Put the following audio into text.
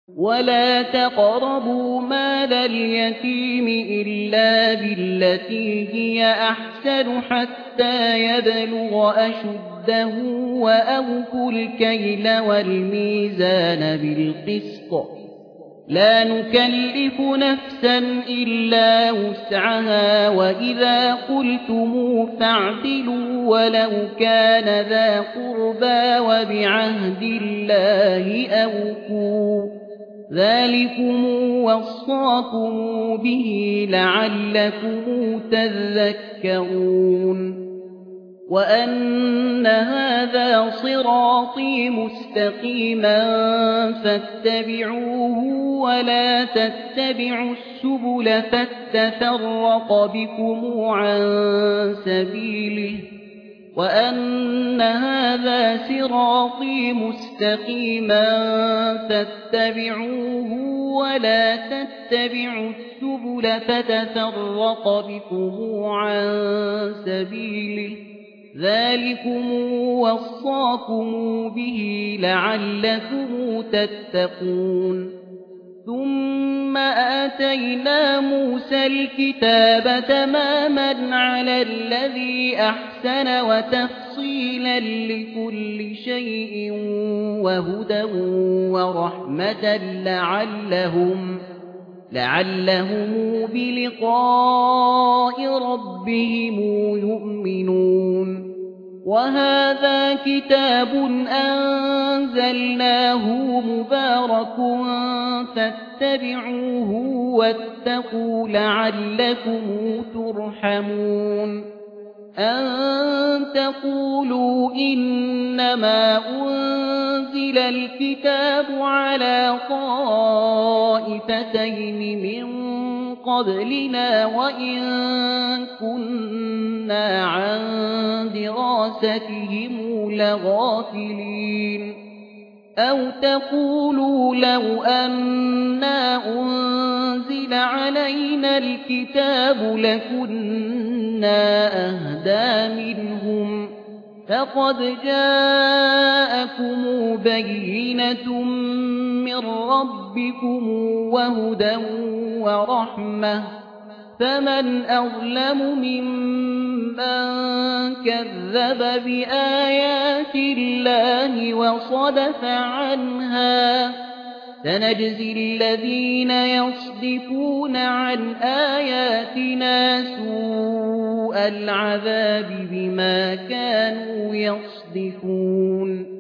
ولا تقربوا مال اليتيم إلا بالتي هي أحسن حتى يبلغ أشده وأوفوا الكيل والميزان بالقسط لا نكلف نفسا إلا وسعها وإذا قلتم فاعدلوا ولو كان ذا قربى وبعهد الله أوفوا ذلكم وصاكم به لعلكم تذكرون وأن هذا صراطي مستقيما فاتبعوه ولا تتبعوا السبل فتفرق بكم عن سبيله وأن هذا صراطي مستقيما فاتبعوه ولا تتبعوا السبل فتفرق بكم عن سبيله ذلكم وصاكم به لعلكم تتقون ثم آتينا موسى الكتاب تماما على الذي أحسن وتفصيلا لكل شيء وهدى ورحمة لعلهم بلقاء ربهم يؤمنون وهذا كتاب أنزلناه مبارك فاتبعوه واتقوا لعلكم ترحمون أن تقولوا إنما أنزل الكتاب على طائفتين من قبلنا وإن كنا عن دراستهم لغافلين أو تقولوا لو أنا أنزل علينا الكتاب لكنا أهدى منهم فقد جاءكم بينة من ربكم وهدى ورحمة فمن أظلم ممن كذب بآيات الله وصدف عنها سنجزي الذين يصدفون عن آياتنا سوء العذاب بما كانوا يصدفون